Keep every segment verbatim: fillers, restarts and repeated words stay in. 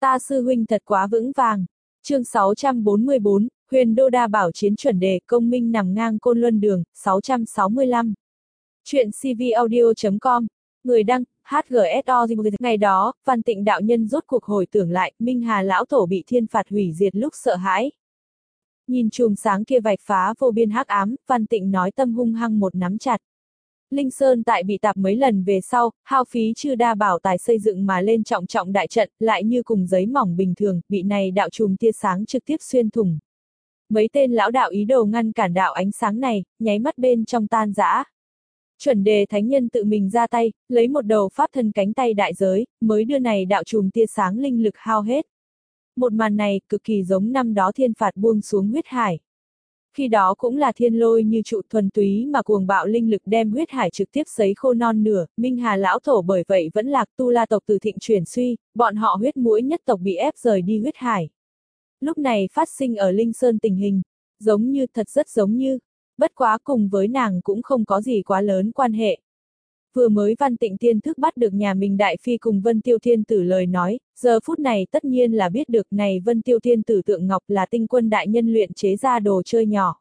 Ta sư huynh thật quá vững vàng. Chương sáu trăm bốn mươi bốn, Huyền Đô Đa Bảo chiến chuẩn đề, công minh nằm ngang Côn Luân Đường, sáu trăm sáu mươi lăm. Chuyện cvaudio chấm com. Người đăng, hát giê ét o. Ngày đó, Văn Tịnh đạo nhân rốt cuộc hồi tưởng lại, Minh Hà lão tổ bị thiên phạt hủy diệt lúc sợ hãi. Nhìn chùm sáng kia vạch phá vô biên hắc ám, Văn Tịnh nói tâm hung hăng một nắm chặt. Linh Sơn tại bị tạp mấy lần về sau, hao phí chư đa bảo tài xây dựng mà lên trọng trọng đại trận, lại như cùng giấy mỏng bình thường, bị này đạo chùm tia sáng trực tiếp xuyên thủng. Mấy tên lão đạo ý đồ ngăn cản đạo ánh sáng này, nháy mắt bên trong tan rã. Chuẩn đề thánh nhân tự mình ra tay, lấy một đầu pháp thân cánh tay đại giới, mới đưa này đạo chùm tia sáng linh lực hao hết. Một màn này, cực kỳ giống năm đó thiên phạt buông xuống huyết hải. Khi đó cũng là thiên lôi như trụ thuần túy mà cuồng bạo linh lực đem huyết hải trực tiếp sấy khô non nửa, Minh Hà lão tổ bởi vậy vẫn lạc, Tu La tộc từ thịnh chuyển suy, bọn họ huyết mũi nhất tộc bị ép rời đi huyết hải. Lúc này phát sinh ở Linh Sơn tình hình, giống như, thật rất giống như, bất quá cùng với nàng cũng không có gì quá lớn quan hệ. Vừa mới Văn Tịnh tiên thức bắt được nhà mình đại phi cùng Vân Tiêu Thiên Tử lời nói, giờ phút này tất nhiên là biết được này Vân Tiêu Thiên Tử tượng ngọc là Tinh Quân đại nhân luyện chế ra đồ chơi nhỏ.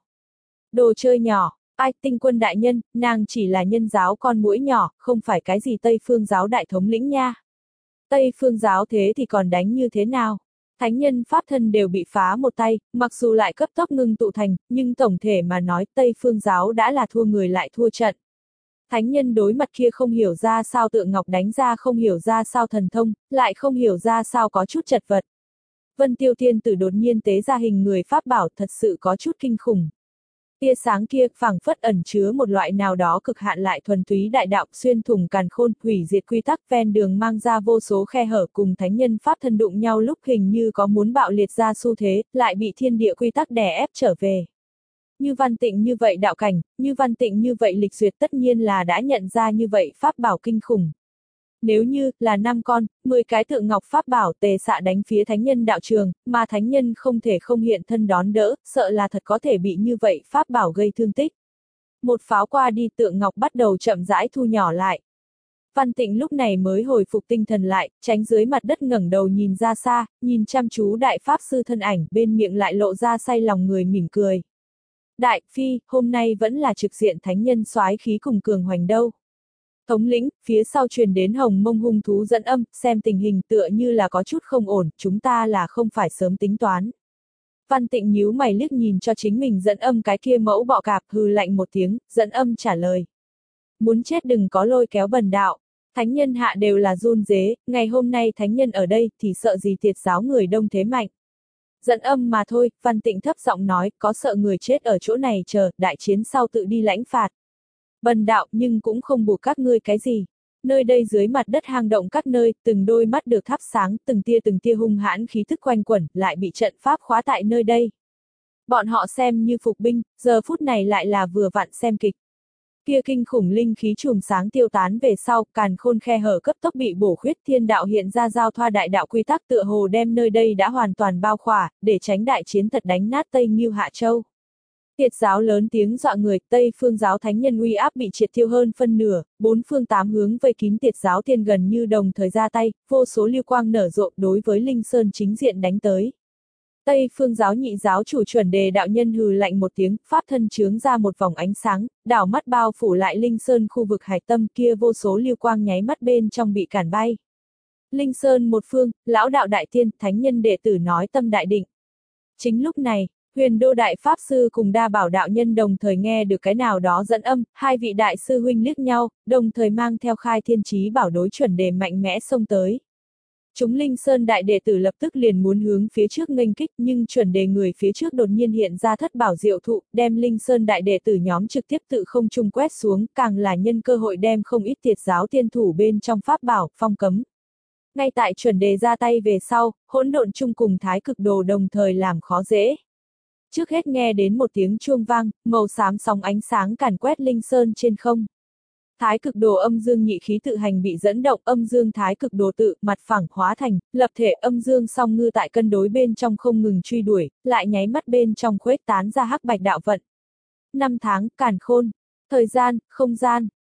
Đồ chơi nhỏ, ai Tinh Quân đại nhân, nàng chỉ là nhân giáo con muỗi nhỏ, không phải cái gì Tây Phương giáo đại thống lĩnh nha. Tây Phương giáo thế thì còn đánh như thế nào? Thánh nhân pháp thân đều bị phá một tay, mặc dù lại cấp tốc ngưng tụ thành, nhưng tổng thể mà nói Tây Phương giáo đã là thua người lại thua trận. Thánh nhân đối mặt kia không hiểu ra sao tượng ngọc đánh ra không hiểu ra sao thần thông, lại không hiểu ra sao có chút chật vật. Vân Tiêu Thiên Tử đột nhiên tế ra hình người pháp bảo thật sự có chút kinh khủng. Tia sáng kia phảng phất ẩn chứa một loại nào đó cực hạn lại thuần túy đại đạo xuyên thủng càn khôn, hủy diệt quy tắc ven đường mang ra vô số khe hở cùng thánh nhân pháp thân đụng nhau lúc hình như có muốn bạo liệt ra xu thế, lại bị thiên địa quy tắc đè ép trở về. Như Văn Tịnh như vậy đạo cảnh, như Văn Tịnh như vậy lịch duyệt tất nhiên là đã nhận ra như vậy pháp bảo kinh khủng. Nếu như là năm con, mười cái tượng ngọc pháp bảo tề xạ đánh phía thánh nhân đạo trường, mà thánh nhân không thể không hiện thân đón đỡ, sợ là thật có thể bị như vậy pháp bảo gây thương tích. Một pháo qua đi tượng ngọc bắt đầu chậm rãi thu nhỏ lại. Văn Tịnh lúc này mới hồi phục tinh thần lại, tránh dưới mặt đất ngẩng đầu nhìn ra xa, nhìn chăm chú đại pháp sư thân ảnh, bên miệng lại lộ ra say lòng người mỉm cười. Đại phi, hôm nay vẫn là trực diện thánh nhân soái khí cùng cường hoành đâu. Thống lĩnh, phía sau truyền đến hồng mông hung thú dẫn âm, xem tình hình tựa như là có chút không ổn, chúng ta là không phải sớm tính toán. Văn Tịnh nhíu mày liếc nhìn cho chính mình dẫn âm cái kia mẫu bọ cạp, hừ lạnh một tiếng, dẫn âm trả lời. Muốn chết đừng có lôi kéo bần đạo, thánh nhân hạ đều là run rế, ngày hôm nay thánh nhân ở đây thì sợ gì tiệt giáo người đông thế mạnh. Dẫn âm mà thôi, Văn Tịnh thấp giọng nói, có sợ người chết ở chỗ này chờ, đại chiến sau tự đi lãnh phạt. Bần đạo nhưng cũng không buộc các ngươi cái gì. Nơi đây dưới mặt đất hang động các nơi, từng đôi mắt được thắp sáng, từng tia từng tia hung hãn khí thức quanh quẩn, lại bị trận pháp khóa tại nơi đây. Bọn họ xem như phục binh, giờ phút này lại là vừa vặn xem kịch. Kia kinh khủng linh khí chùm sáng tiêu tán về sau, càn khôn khe hở cấp tốc bị bổ khuyết, thiên đạo hiện ra giao thoa đại đạo quy tắc tựa hồ đem nơi đây đã hoàn toàn bao khỏa, để tránh đại chiến thật đánh nát Tây Ngưu Hạ Châu. Tiệt giáo lớn tiếng dọa người, Tây Phương giáo thánh nhân uy áp bị triệt tiêu hơn phân nửa, bốn phương tám hướng vây kín tiệt giáo thiên gần như đồng thời ra tay, vô số lưu quang nở rộ đối với Linh Sơn chính diện đánh tới. Tây Phương giáo nhị giáo chủ chuẩn đề đạo nhân hừ lạnh một tiếng, pháp thân chướng ra một vòng ánh sáng, đảo mắt bao phủ lại Linh Sơn khu vực hải tâm kia vô số lưu quang nháy mắt bên trong bị cản bay. Linh Sơn một phương, lão đạo đại tiên, thánh nhân đệ tử nói tâm đại định. Chính lúc này, Huyền Đô đại pháp sư cùng Đa Bảo đạo nhân đồng thời nghe được cái nào đó dẫn âm, hai vị đại sư huynh liếc nhau, đồng thời mang theo khai thiên chí bảo đối chuẩn đề mạnh mẽ xông tới. Chúng Linh Sơn đại đệ tử lập tức liền muốn hướng phía trước nghênh kích, nhưng chuẩn đề người phía trước đột nhiên hiện ra thất bảo diệu thụ, đem Linh Sơn đại đệ tử nhóm trực tiếp tự không trung quét xuống, càng là nhân cơ hội đem không ít tiệt giáo tiên thủ bên trong pháp bảo, phong cấm. Ngay tại chuẩn đề ra tay về sau, hỗn độn chung cùng thái cực đồ đồng thời làm khó dễ. Trước hết nghe đến một tiếng chuông vang, màu xám sóng ánh sáng càn quét Linh Sơn trên không. Thái cực đồ âm dương nhị khí tự hành bị dẫn động, âm dương thái cực đồ tự, mặt phẳng hóa thành, lập thể âm dương song ngư tại cân đối bên trong không ngừng truy đuổi, lại nháy mắt bên trong khuếch tán ra hắc bạch đạo vận. Năm tháng, càn khôn, thời gian, không gian,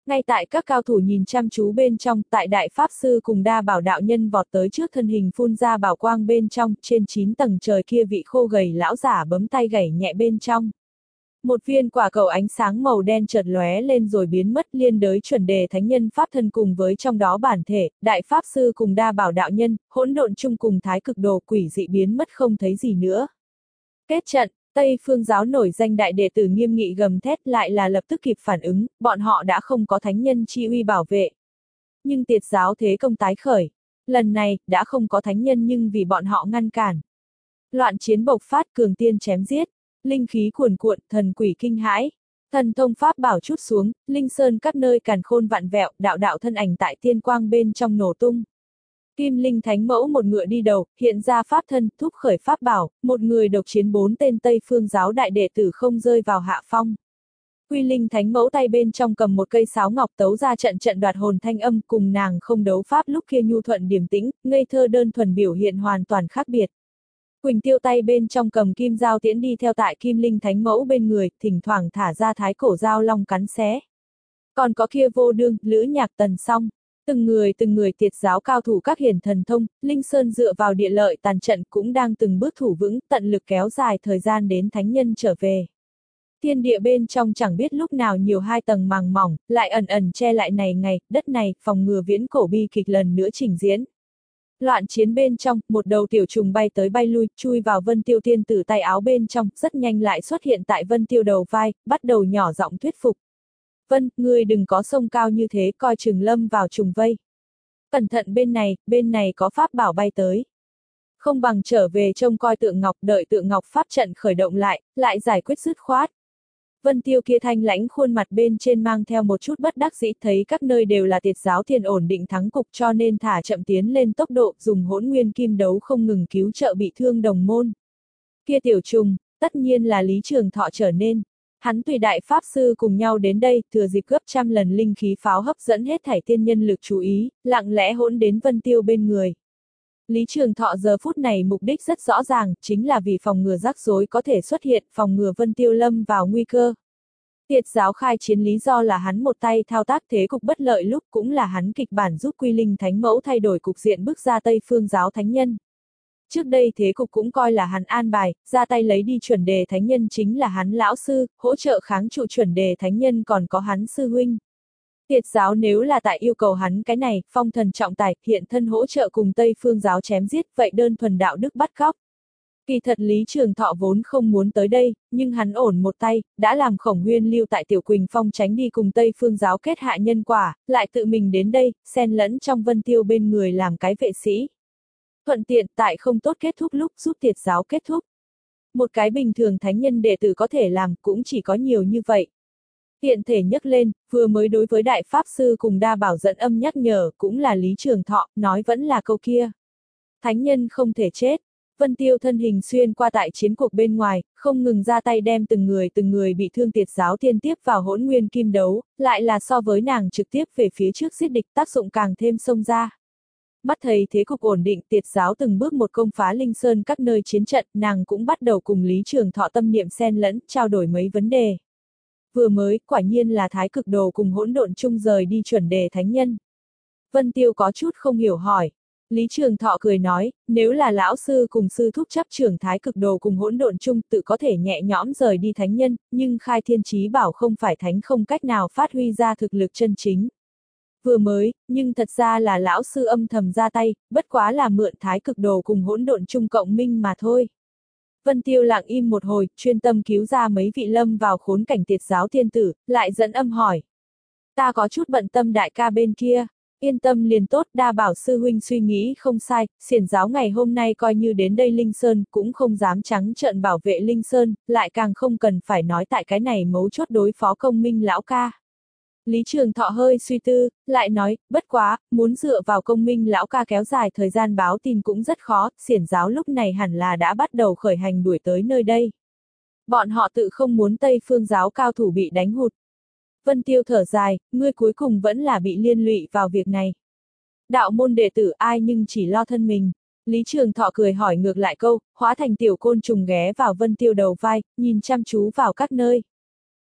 Ngay tại các cao thủ nhìn chăm chú bên trong, tại đại pháp sư cùng đa bảo đạo nhân vọt tới trước thân hình phun ra bảo quang bên trong, trên chín tầng trời kia vị khô gầy lão giả bấm tay gảy nhẹ bên trong. Một viên quả cầu ánh sáng màu đen chợt lóe lên rồi biến mất, liên đới chuẩn đề thánh nhân pháp thân cùng với trong đó bản thể, đại pháp sư cùng đa bảo đạo nhân, hỗn độn chung cùng thái cực đồ quỷ dị biến mất không thấy gì nữa. Kết trận, Tây Phương giáo nổi danh đại đệ tử nghiêm nghị gầm thét lại là lập tức kịp phản ứng, bọn họ đã không có thánh nhân chi uy bảo vệ. Nhưng tiệt giáo thế công tái khởi. Lần này, đã không có thánh nhân nhưng vì bọn họ ngăn cản. Loạn chiến bộc phát, cường tiên chém giết. Linh khí cuồn cuộn, thần quỷ kinh hãi. Thần thông pháp bảo chút xuống, linh sơn các nơi càn khôn vạn vẹo, đạo đạo thân ảnh tại tiên quang bên trong nổ tung. Kim Linh Thánh Mẫu một ngựa đi đầu, hiện ra pháp thân, thúc khởi pháp bảo, một người độc chiến bốn tên Tây Phương giáo đại đệ tử không rơi vào hạ phong. Quy Linh Thánh Mẫu tay bên trong cầm một cây sáo ngọc tấu ra trận trận đoạt hồn thanh âm, cùng nàng không đấu pháp lúc kia nhu thuận điềm tĩnh, ngây thơ đơn thuần biểu hiện hoàn toàn khác biệt. Quỳnh Tiêu tay bên trong cầm kim dao tiễn đi theo tại Kim Linh Thánh Mẫu bên người, thỉnh thoảng thả ra thái cổ dao long cắn xé. Còn có kia Vô Đương, Lữ Nhạc Tần Song. Từng người từng người tiệt giáo cao thủ các hiển thần thông, Linh Sơn dựa vào địa lợi tàn trận cũng đang từng bước thủ vững, tận lực kéo dài thời gian đến thánh nhân trở về. Thiên địa bên trong chẳng biết lúc nào nhiều hai tầng màng mỏng, lại ẩn ẩn che lại này ngày, đất này, phòng ngừa viễn cổ bi kịch lần nữa trình diễn. Loạn chiến bên trong, một đầu tiểu trùng bay tới bay lui, chui vào Vân Tiêu tiên tử tay áo bên trong, rất nhanh lại xuất hiện tại Vân Tiêu đầu vai, bắt đầu nhỏ giọng thuyết phục. Vân, ngươi đừng có sông cao như thế, coi chừng lâm vào trùng vây. Cẩn thận bên này, bên này có pháp bảo bay tới. Không bằng trở về trông coi tượng ngọc, đợi tượng ngọc pháp trận khởi động lại, lại giải quyết dứt khoát. Vân Tiêu kia thanh lãnh khuôn mặt bên trên mang theo một chút bất đắc dĩ, thấy các nơi đều là tiệt giáo thiên ổn định thắng cục cho nên thả chậm tiến lên tốc độ, dùng hỗn nguyên kim đấu không ngừng cứu trợ bị thương đồng môn. Kia tiểu trùng, tất nhiên là Lý Trường Thọ trở nên. Hắn tùy đại pháp sư cùng nhau đến đây, thừa dịp gấp trăm lần linh khí pháo hấp dẫn hết thảy tiên nhân lực chú ý, lặng lẽ hỗn đến Vân Tiêu bên người. Lý Trường Thọ giờ phút này mục đích rất rõ ràng, chính là vì phòng ngừa rắc rối có thể xuất hiện, phòng ngừa Vân Tiêu lâm vào nguy cơ. Tiệt giáo khai chiến lý do là hắn một tay thao tác thế cục bất lợi lúc, cũng là hắn kịch bản giúp Quy Linh Thánh Mẫu thay đổi cục diện bước ra Tây Phương giáo thánh nhân. Trước đây thế cục cũng coi là hắn an bài, ra tay lấy đi chuẩn đề thánh nhân chính là hắn lão sư, hỗ trợ kháng trụ chuẩn đề thánh nhân còn có hắn sư huynh. Tiệt giáo nếu là tại yêu cầu hắn cái này, phong thần trọng tài, hiện thân hỗ trợ cùng Tây Phương giáo chém giết, vậy đơn thuần đạo đức bắt cóc. Kỳ thật Lý Trường Thọ vốn không muốn tới đây, nhưng hắn ổn một tay, đã làm Khổng Huyên lưu tại Tiểu Quỳnh Phong tránh đi cùng Tây Phương giáo kết hạ nhân quả, lại tự mình đến đây, xen lẫn trong Vân Tiêu bên người làm cái vệ sĩ. Thuận tiện tại không tốt kết thúc lúc giúp tiệt giáo kết thúc. Một cái bình thường thánh nhân đệ tử có thể làm cũng chỉ có nhiều như vậy. Tiện thể nhắc lên, vừa mới đối với đại pháp sư cùng đa bảo dẫn âm nhắc nhở cũng là Lý Trường Thọ, nói vẫn là câu kia. Thánh nhân không thể chết. Vân Tiêu thân hình xuyên qua tại chiến cuộc bên ngoài, không ngừng ra tay đem từng người từng người bị thương tiệt giáo tiên tiếp vào hỗn nguyên kim đấu, lại là so với nàng trực tiếp về phía trước giết địch tác dụng càng thêm xông ra. Mắt thấy thế cục ổn định, tiệt giáo từng bước một công phá Linh Sơn các nơi chiến trận, nàng cũng bắt đầu cùng Lý Trường Thọ tâm niệm xen lẫn, trao đổi mấy vấn đề. Vừa mới, quả nhiên là thái cực đồ cùng hỗn độn chung rời đi chuẩn đề thánh nhân. Vân Tiêu có chút không hiểu hỏi. Lý Trường Thọ cười nói, nếu là lão sư cùng sư thúc chấp trưởng thái cực đồ cùng hỗn độn chung tự có thể nhẹ nhõm rời đi thánh nhân, nhưng khai thiên chí bảo không phải thánh không cách nào phát huy ra thực lực chân chính. Vừa mới, nhưng thật ra là lão sư âm thầm ra tay, bất quá là mượn thái cực đồ cùng hỗn độn chung cộng minh mà thôi. Vân Tiêu lặng im một hồi, chuyên tâm cứu ra mấy vị lâm vào khốn cảnh tiệt giáo tiên tử, lại dẫn âm hỏi. Ta có chút bận tâm đại ca bên kia. Yên tâm liền tốt, đa bảo sư huynh suy nghĩ không sai, xiển giáo ngày hôm nay coi như đến đây Linh Sơn, cũng không dám trắng trợn bảo vệ Linh Sơn, lại càng không cần phải nói tại cái này mấu chốt đối phó công minh lão ca. Lý Trường Thọ hơi suy tư, lại nói, bất quá, muốn dựa vào công minh lão ca kéo dài thời gian báo tin cũng rất khó, xiển giáo lúc này hẳn là đã bắt đầu khởi hành đuổi tới nơi đây. Bọn họ tự không muốn Tây Phương giáo cao thủ bị đánh hụt. Vân Tiêu thở dài, ngươi cuối cùng vẫn là bị liên lụy vào việc này. Đạo môn đệ tử ai nhưng chỉ lo thân mình. Lý Trường Thọ cười hỏi ngược lại câu, hóa thành tiểu côn trùng ghé vào Vân Tiêu đầu vai, nhìn chăm chú vào các nơi.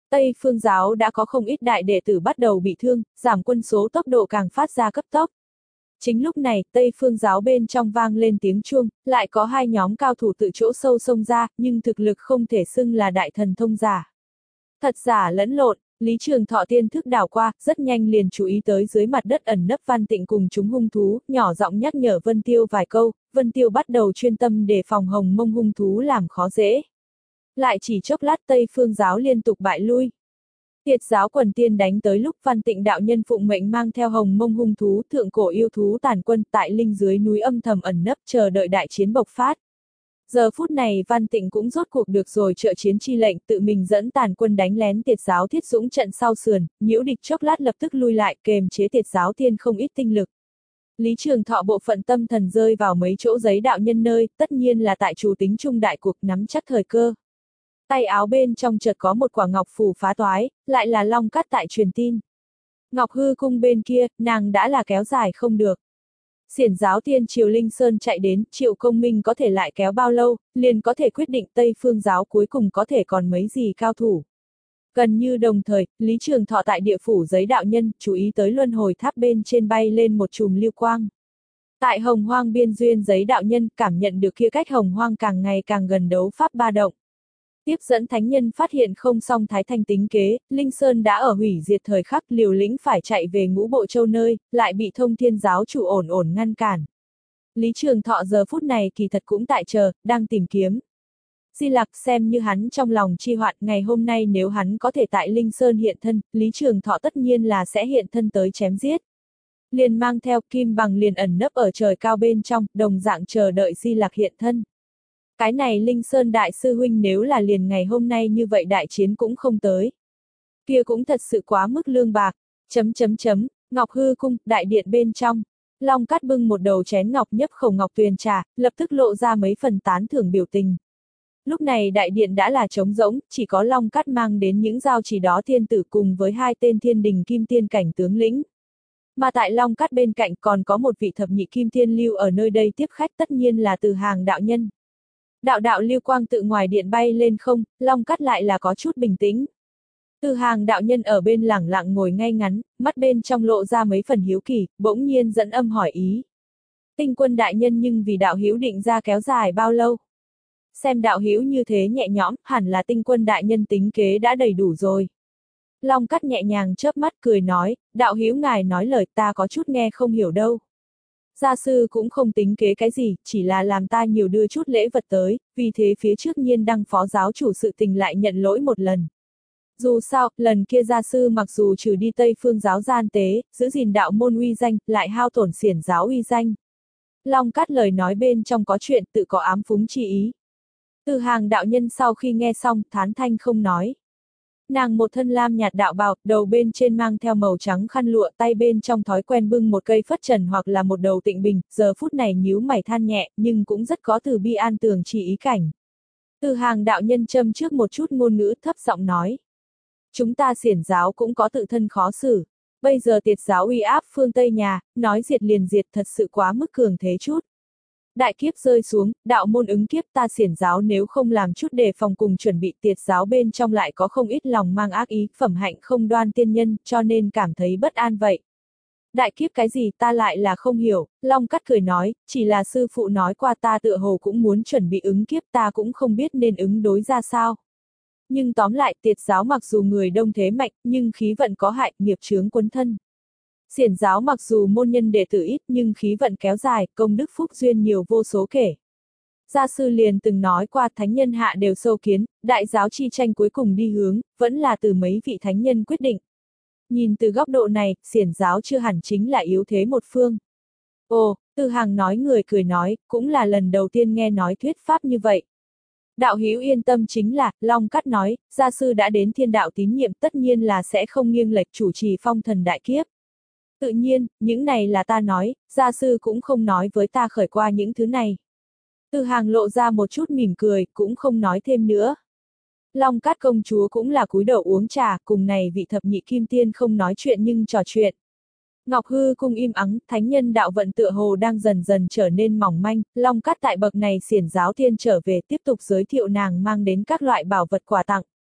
Tây Phương giáo đã có không ít đại đệ tử bắt đầu bị thương, giảm quân số tốc độ càng phát ra cấp tốc. Chính lúc này, Tây Phương giáo bên trong vang lên tiếng chuông, lại có hai nhóm cao thủ tự chỗ sâu xông ra, nhưng thực lực không thể xưng là đại thần thông giả. Thật giả lẫn lộn, Lý Trường Thọ tiên thức đảo qua, rất nhanh liền chú ý tới dưới mặt đất ẩn nấp Văn Tịnh cùng chúng hung thú, nhỏ giọng nhắc nhở Vân Tiêu vài câu, Vân Tiêu bắt đầu chuyên tâm đề phòng hồng mông hung thú làm khó dễ. Lại chỉ chốc lát Tây Phương giáo liên tục bại lui. Tiệt giáo quần tiên đánh tới lúc Văn Tịnh đạo nhân phụng mệnh mang theo hồng mông hung thú thượng cổ yêu thú tàn quân tại linh dưới núi âm thầm ẩn nấp chờ đợi đại chiến bộc phát. Giờ phút này Văn Tịnh cũng rốt cuộc được rồi trợ chiến chi lệnh tự mình dẫn tàn quân đánh lén tiệt giáo thiết dũng trận sau sườn, nhiễu địch chốc lát lập tức lui lại kềm chế tiệt giáo tiên không ít tinh lực. Lý Trường Thọ bộ phận tâm thần rơi vào mấy chỗ giấy đạo nhân nơi, tất nhiên là tại chủ tính trung đại cuộc nắm chắc thời cơ. Tay áo bên trong chợt có một quả ngọc phù phá toái, lại là Long Cát tại truyền tin. Ngọc Hư cung bên kia, nàng đã là kéo dài không được. Xiển giáo tiên triều Linh Sơn chạy đến, Triệu Công Minh có thể lại kéo bao lâu, liền có thể quyết định Tây Phương giáo cuối cùng có thể còn mấy gì cao thủ. Gần như đồng thời, Lý Trường Thọ tại địa phủ giấy đạo nhân, chú ý tới luân hồi tháp bên trên bay lên một chùm lưu quang. Tại hồng hoang biên duyên giấy đạo nhân, cảm nhận được kia cách hồng hoang càng ngày càng gần đấu pháp ba động. Tiếp dẫn thánh nhân phát hiện không song Thái Thanh tính kế, Linh Sơn đã ở hủy diệt thời khắc liều lĩnh phải chạy về Ngũ Bộ Châu nơi, lại bị Thông Thiên giáo chủ ổn ổn ngăn cản. Lý Trường Thọ giờ phút này kỳ thật cũng tại chờ, đang tìm kiếm. Di Lặc xem như hắn trong lòng chi hoạn, ngày hôm nay nếu hắn có thể tại Linh Sơn hiện thân, Lý Trường Thọ tất nhiên là sẽ hiện thân tới chém giết. Liền mang theo Kim Bằng liền ẩn nấp ở trời cao bên trong, đồng dạng chờ đợi Di Lặc hiện thân. Cái này Linh Sơn đại sư huynh nếu là liền ngày hôm nay như vậy đại chiến cũng không tới. Kia cũng thật sự quá mức lương bạc, chấm chấm chấm, Ngọc Hư cung, đại điện bên trong. Long Cát bưng một đầu chén ngọc nhấp khẩu ngọc tuyền trà, lập tức lộ ra mấy phần tán thưởng biểu tình. Lúc này đại điện đã là trống rỗng, chỉ có Long Cát mang đến những giao chỉ đó thiên tử cùng với hai tên thiên đình kim tiên cảnh tướng lĩnh. Mà tại Long Cát bên cạnh còn có một vị thập nhị kim tiên lưu ở nơi đây tiếp khách tất nhiên là Từ Hàng đạo nhân. Đạo đạo lưu quang tự ngoài điện bay lên không, Long Cát lại là có chút bình tĩnh. Từ Hàng đạo nhân ở bên lẳng lặng ngồi ngay ngắn, mắt bên trong lộ ra mấy phần hiếu kỳ, bỗng nhiên dẫn âm hỏi ý. Tinh Quân đại nhân nhưng vì đạo hữu định ra kéo dài bao lâu? Xem đạo hữu như thế nhẹ nhõm, hẳn là Tinh Quân đại nhân tính kế đã đầy đủ rồi. Long Cát nhẹ nhàng chớp mắt cười nói, đạo hữu ngài nói lời ta có chút nghe không hiểu đâu. Gia sư cũng không tính kế cái gì, chỉ là làm ta nhiều đưa chút lễ vật tới, vì thế phía trước nhiên đăng phó giáo chủ sự tình lại nhận lỗi một lần. Dù sao, lần kia gia sư mặc dù trừ đi Tây Phương giáo gian tế, giữ gìn đạo môn uy danh, lại hao tổn xiển giáo uy danh. Long Cát lời nói bên trong có chuyện tự có ám phúng chi ý. Từ Hàng đạo nhân sau khi nghe xong, thán thanh không nói. Nàng một thân lam nhạt đạo bào, đầu bên trên mang theo màu trắng khăn lụa, tay bên trong thói quen bưng một cây phất trần hoặc là một đầu tịnh bình, giờ phút này nhíu mày than nhẹ, nhưng cũng rất có từ bi an tường chỉ ý cảnh. Từ Hàng đạo nhân châm trước một chút ngôn ngữ thấp giọng nói. Chúng ta xiển giáo cũng có tự thân khó xử. Bây giờ tiệt giáo uy áp phương Tây nhà, nói diệt liền diệt thật sự quá mức cường thế chút. Đại kiếp rơi xuống, đạo môn ứng kiếp ta xiển giáo nếu không làm chút đề phòng cùng chuẩn bị tiệt giáo bên trong lại có không ít lòng mang ác ý, phẩm hạnh không đoan tiên nhân, cho nên cảm thấy bất an vậy. Đại kiếp cái gì ta lại là không hiểu, Long Cát cười nói, chỉ là sư phụ nói qua ta tựa hồ cũng muốn chuẩn bị ứng kiếp ta cũng không biết nên ứng đối ra sao. Nhưng tóm lại tiệt giáo mặc dù người đông thế mạnh, nhưng khí vận có hại, nghiệp chướng quấn thân. Xiển giáo mặc dù môn nhân đệ tử ít nhưng khí vận kéo dài, công đức phúc duyên nhiều vô số kể. Gia sư liền từng nói qua thánh nhân hạ đều sâu kiến, đại giáo chi tranh cuối cùng đi hướng, vẫn là từ mấy vị thánh nhân quyết định. Nhìn từ góc độ này, xiển giáo chưa hẳn chính là yếu thế một phương. Ồ, Từ Hàng nói người cười nói, cũng là lần đầu tiên nghe nói thuyết pháp như vậy. Đạo hữu yên tâm chính là, Long Cát nói, gia sư đã đến thiên đạo tín nhiệm tất nhiên là sẽ không nghiêng lệch chủ trì phong thần đại kiếp. Tự nhiên, những này là ta nói, gia sư cũng không nói với ta khởi qua những thứ này. Từ Hàng lộ ra một chút mỉm cười, cũng không nói thêm nữa. Long Cát công chúa cũng là cúi đầu uống trà, cùng này vị thập nhị kim tiên không nói chuyện nhưng trò chuyện. Ngọc Hư cung im ắng, thánh nhân đạo vận tựa hồ đang dần dần trở nên mỏng manh, Long Cát tại bậc này xiển giáo thiên trở về tiếp tục giới thiệu nàng mang đến các loại bảo vật quà tặng.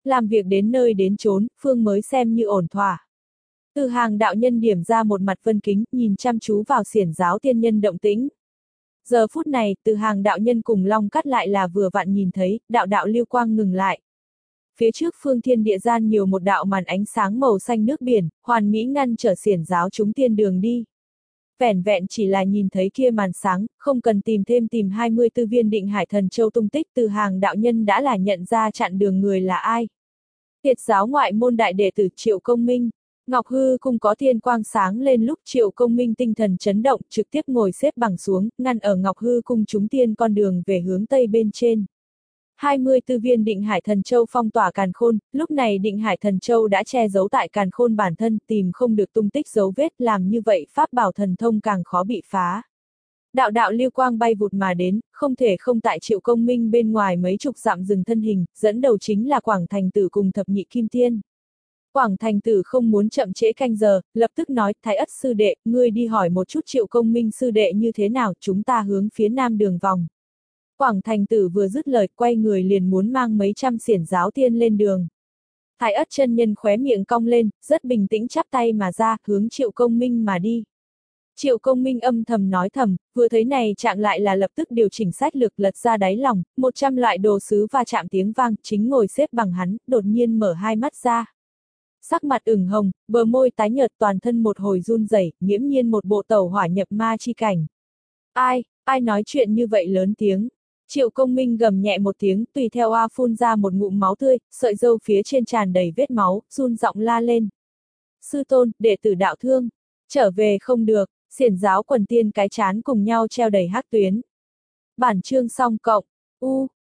Làm việc đến nơi đến chốn, Phương mới xem như ổn thỏa. Từ Hàng đạo nhân điểm ra một mặt vân kính, nhìn chăm chú vào xiển giáo tiên nhân động tĩnh. Giờ phút này, Từ Hàng đạo nhân cùng Long Cắt lại là vừa vặn nhìn thấy, đạo đạo lưu quang ngừng lại. Phía trước phương thiên địa gian nhiều một đạo màn ánh sáng màu xanh nước biển, hoàn mỹ ngăn trở xiển giáo chúng tiên đường đi. Vẻn vẹn chỉ là nhìn thấy kia màn sáng, không cần tìm thêm tìm hai mươi tư viên định hải thần châu tung tích, Từ Hàng đạo nhân đã là nhận ra chặn đường người là ai. Tiệt giáo ngoại môn đại đệ tử Triệu Công Minh. Ngọc Hư Cung có thiên quang sáng lên lúc Triệu Công Minh tinh thần chấn động, trực tiếp ngồi xếp bằng xuống, ngăn ở Ngọc Hư Cung chúng tiên con đường về hướng tây bên trên. hai mươi tư viên định hải thần châu phong tỏa càn khôn, lúc này định hải thần châu đã che giấu tại càn khôn bản thân, tìm không được tung tích dấu vết, làm như vậy pháp bảo thần thông càng khó bị phá. Đạo đạo lưu quang bay vụt mà đến, không thể không tại Triệu Công Minh bên ngoài mấy chục dặm dừng thân hình, dẫn đầu chính là Quảng Thành Tử cùng thập nhị kim tiên. Quảng Thành Tử không muốn chậm trễ canh giờ, lập tức nói, Thái Ất sư đệ, ngươi đi hỏi một chút Triệu Công Minh sư đệ như thế nào, chúng ta hướng phía nam đường vòng. Quảng Thành Tử vừa dứt lời, quay người liền muốn mang mấy trăm xiển giáo tiên lên đường. Thái Ất chân nhân khóe miệng cong lên, rất bình tĩnh chắp tay mà ra, hướng Triệu Công Minh mà đi. Triệu Công Minh âm thầm nói thầm, vừa thấy này trạng lại là lập tức điều chỉnh sách lược lật ra đáy lòng, một trăm loại đồ sứ va chạm tiếng vang, chính ngồi xếp bằng hắn, đột nhiên mở hai mắt ra. Sắc mặt ửng hồng, bờ môi tái nhợt, toàn thân một hồi run rẩy, nghiễm nhiên một bộ tẩu hỏa nhập ma chi cảnh. Ai, ai nói chuyện như vậy lớn tiếng? Triệu Công Minh gầm nhẹ một tiếng, tùy theo oa phun ra một ngụm máu tươi, sợi râu phía trên tràn đầy vết máu, run giọng la lên. Sư tôn, đệ tử đạo thương, trở về không được, xiển giáo quần tiên cái chán cùng nhau treo đầy hắc tuyến. Bản chương xong cộng, u,